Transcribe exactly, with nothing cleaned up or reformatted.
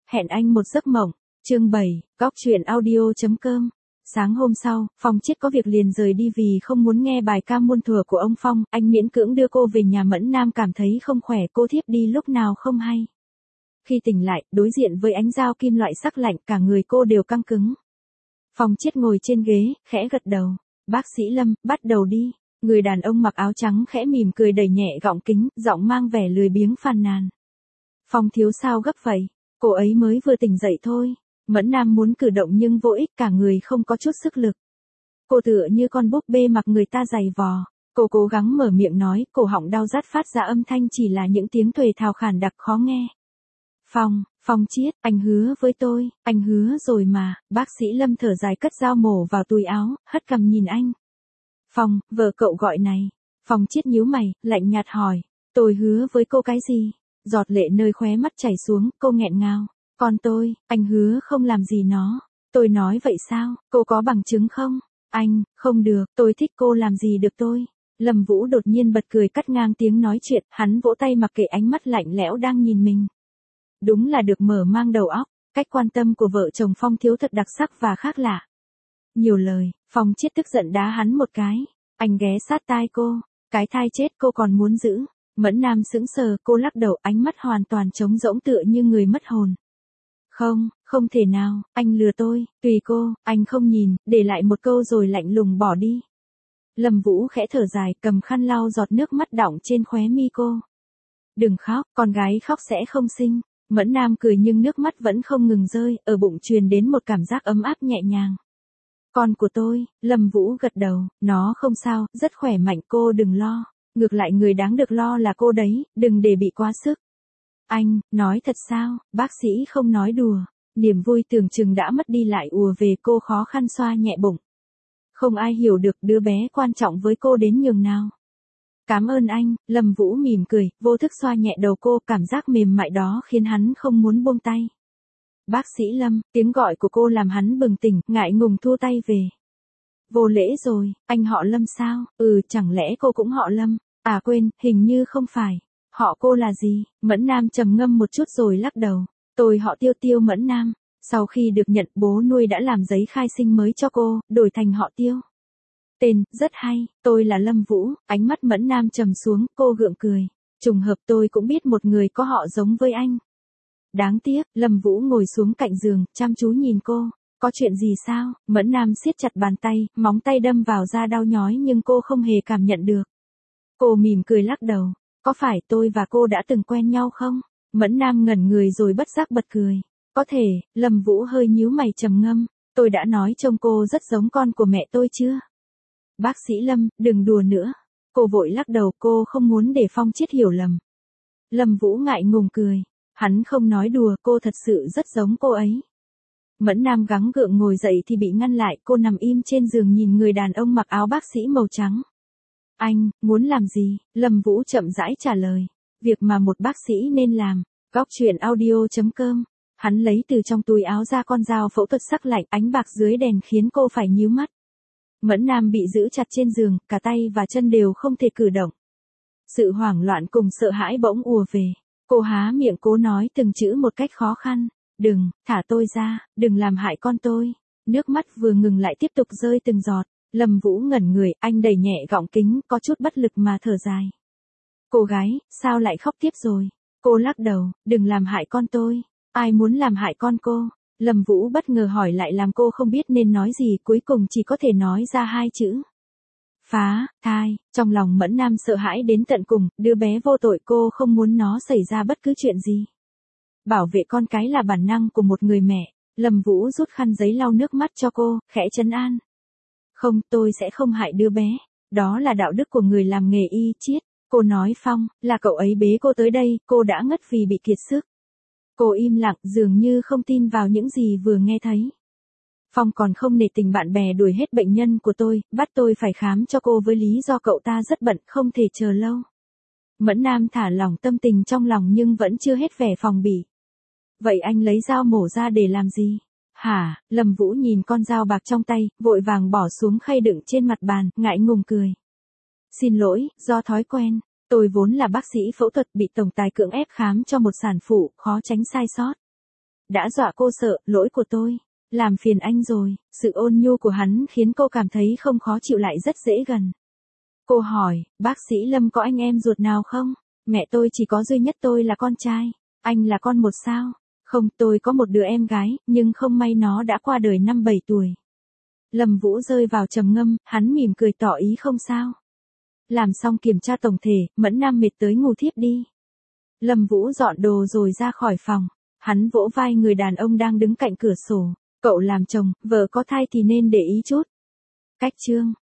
Hẹn anh một giấc mộng. Chương bảy, góc truyện audio.com. Sáng hôm sau, Phong Chiết có việc liền rời đi vì không muốn nghe bài ca muôn thuở của ông Phong, anh miễn cưỡng đưa cô về nhà. Mẫn Nam cảm thấy không khỏe, cô thiếp đi lúc nào không hay. Khi tỉnh lại, đối diện với ánh dao kim loại sắc lạnh, cả người cô đều căng cứng. Phong Chiết ngồi trên ghế, khẽ gật đầu. Bác sĩ Lâm, bắt đầu đi. Người đàn ông mặc áo trắng khẽ mỉm cười đẩy nhẹ gọng kính, giọng mang vẻ lười biếng phàn nàn. Phong thiếu sao gấp vậy? Cô ấy mới vừa tỉnh dậy thôi. Mẫn Nam muốn cử động nhưng vô ích, cả người không có chút sức lực. Cô tựa như con búp bê mặc người ta giày vò. Cô cố gắng mở miệng nói, cổ họng đau rát phát ra âm thanh chỉ là những tiếng thuề thào khàn đặc khó nghe. Phong, Phong Chiết, anh hứa với tôi, anh hứa rồi mà. Bác sĩ Lâm thở dài cất dao mổ vào túi áo, hất cằm nhìn anh. Phong, vợ cậu gọi này. Phong Chiết nhíu mày, lạnh nhạt hỏi, tôi hứa với cô cái gì? Giọt lệ nơi khóe mắt chảy xuống, cô nghẹn ngào. Còn tôi, anh hứa không làm gì nó. Tôi nói vậy sao, cô có bằng chứng không? Anh, không được, tôi thích cô làm gì được tôi. Lâm Vũ đột nhiên bật cười cắt ngang tiếng nói chuyện, hắn vỗ tay mặc kệ ánh mắt lạnh lẽo đang nhìn mình. Đúng là được mở mang đầu óc, cách quan tâm của vợ chồng Phong Thiếu thật đặc sắc và khác lạ. Nhiều lời, Phong Chiết tức giận đá hắn một cái. Anh ghé sát tai cô, cái thai chết cô còn muốn giữ. Mẫn Nam sững sờ, cô lắc đầu, ánh mắt hoàn toàn trống rỗng tựa như người mất hồn. Không, không thể nào, anh lừa tôi, tùy cô, anh không nhìn, để lại một câu rồi lạnh lùng bỏ đi. Lâm Vũ khẽ thở dài, cầm khăn lau giọt nước mắt đọng trên khóe mi cô. Đừng khóc, con gái khóc sẽ không sinh. Mẫn Nam cười nhưng nước mắt vẫn không ngừng rơi, ở bụng truyền đến một cảm giác ấm áp nhẹ nhàng. Con của tôi, Lâm Vũ gật đầu, nó không sao, rất khỏe mạnh, cô đừng lo. Ngược lại người đáng được lo là cô đấy, đừng để bị quá sức. Anh, nói thật sao? Bác sĩ không nói đùa. Niềm vui tưởng chừng đã mất đi lại ùa về, cô khó khăn xoa nhẹ bụng. Không ai hiểu được đứa bé quan trọng với cô đến nhường nào. Cảm ơn anh, Lâm Vũ mỉm cười, vô thức xoa nhẹ đầu cô, cảm giác mềm mại đó khiến hắn không muốn buông tay. Bác sĩ Lâm, tiếng gọi của cô làm hắn bừng tỉnh, ngại ngùng thua tay về. Vô lễ rồi, anh họ Lâm sao? Ừ, chẳng lẽ cô cũng họ Lâm? À quên, hình như không phải. Họ cô là gì? Mẫn Nam trầm ngâm một chút rồi lắc đầu. Tôi họ Tiêu, Tiêu Mẫn Nam. Sau khi được nhận, bố nuôi đã làm giấy khai sinh mới cho cô, đổi thành họ Tiêu. Tên, rất hay, tôi là Lâm Vũ. Ánh mắt Mẫn Nam trầm xuống, cô gượng cười. Trùng hợp tôi cũng biết một người có họ giống với anh. Đáng tiếc, Lâm Vũ ngồi xuống cạnh giường, chăm chú nhìn cô. Có chuyện gì sao? Mẫn Nam siết chặt bàn tay, móng tay đâm vào da đau nhói nhưng cô không hề cảm nhận được. Cô mỉm cười lắc đầu. Có phải tôi và cô đã từng quen nhau không? Mẫn Nam ngẩn người rồi bất giác bật cười. Có thể, Lâm Vũ hơi nhíu mày trầm ngâm. Tôi đã nói trông cô rất giống con của mẹ tôi chưa? Bác sĩ Lâm, đừng đùa nữa. Cô vội lắc đầu, cô không muốn để Phong Chiết hiểu lầm. Lâm Vũ ngại ngùng cười. Hắn không nói đùa, cô thật sự rất giống cô ấy. Mẫn Nam gắng gượng ngồi dậy thì bị ngăn lại, cô nằm im trên giường nhìn người đàn ông mặc áo bác sĩ màu trắng. Anh, muốn làm gì? Lâm Vũ chậm rãi trả lời. Việc mà một bác sĩ nên làm. Góc truyện audio.com. Hắn lấy từ trong túi áo ra con dao phẫu thuật sắc lạnh, ánh bạc dưới đèn khiến cô phải nhíu mắt. Mẫn Nam bị giữ chặt trên giường, cả tay và chân đều không thể cử động. Sự hoảng loạn cùng sợ hãi bỗng ùa về. Cô há miệng cố nói từng chữ một cách khó khăn. Đừng, thả tôi ra, đừng làm hại con tôi. Nước mắt vừa ngừng lại tiếp tục rơi từng giọt. Lâm Vũ ngẩn người, anh đẩy nhẹ gọng kính, có chút bất lực mà thở dài. Cô gái, sao lại khóc tiếp rồi? Cô lắc đầu, đừng làm hại con tôi. Ai muốn làm hại con cô? Lâm Vũ bất ngờ hỏi lại làm cô không biết nên nói gì, cuối cùng chỉ có thể nói ra hai chữ. Phá, thai. Trong lòng Mẫn Nam sợ hãi đến tận cùng, đứa bé vô tội, cô không muốn nó xảy ra bất cứ chuyện gì. Bảo vệ con cái là bản năng của một người mẹ. Lâm Vũ rút khăn giấy lau nước mắt cho cô, khẽ trấn an. Không, tôi sẽ không hại đứa bé. Đó là đạo đức của người làm nghề y Chiết. Cô nói Phong, là cậu ấy bế cô tới đây, cô đã ngất vì bị kiệt sức. Cô im lặng, dường như không tin vào những gì vừa nghe thấy. Phong còn không nể tình bạn bè đuổi hết bệnh nhân của tôi, bắt tôi phải khám cho cô với lý do cậu ta rất bận, không thể chờ lâu. Mẫn Nam thả lỏng tâm tình trong lòng nhưng vẫn chưa hết vẻ phòng bị. Vậy anh lấy dao mổ ra để làm gì? Hả? Lâm Vũ nhìn con dao bạc trong tay, vội vàng bỏ xuống khay đựng trên mặt bàn, ngại ngùng cười. Xin lỗi, do thói quen. Tôi vốn là bác sĩ phẫu thuật, bị tổng tài cưỡng ép khám cho một sản phụ, khó tránh sai sót. đã dọa cô sợ, lỗi của tôi. Làm phiền anh rồi, sự ôn nhu của hắn khiến cô cảm thấy không khó chịu lại rất dễ gần. Cô hỏi, bác sĩ Lâm có anh em ruột nào không? Mẹ tôi chỉ có duy nhất tôi là con trai. Anh là con một sao? Không, tôi có một đứa em gái, nhưng không may nó đã qua đời năm bảy tuổi. Lâm Vũ rơi vào trầm ngâm, hắn mỉm cười tỏ ý không sao. Làm xong kiểm tra tổng thể, Mẫn Nam mệt tới ngủ thiếp đi. Lâm Vũ dọn đồ rồi ra khỏi phòng. Hắn vỗ vai người đàn ông đang đứng cạnh cửa sổ. Cậu làm chồng, vợ có thai thì nên để ý chút. Cách chương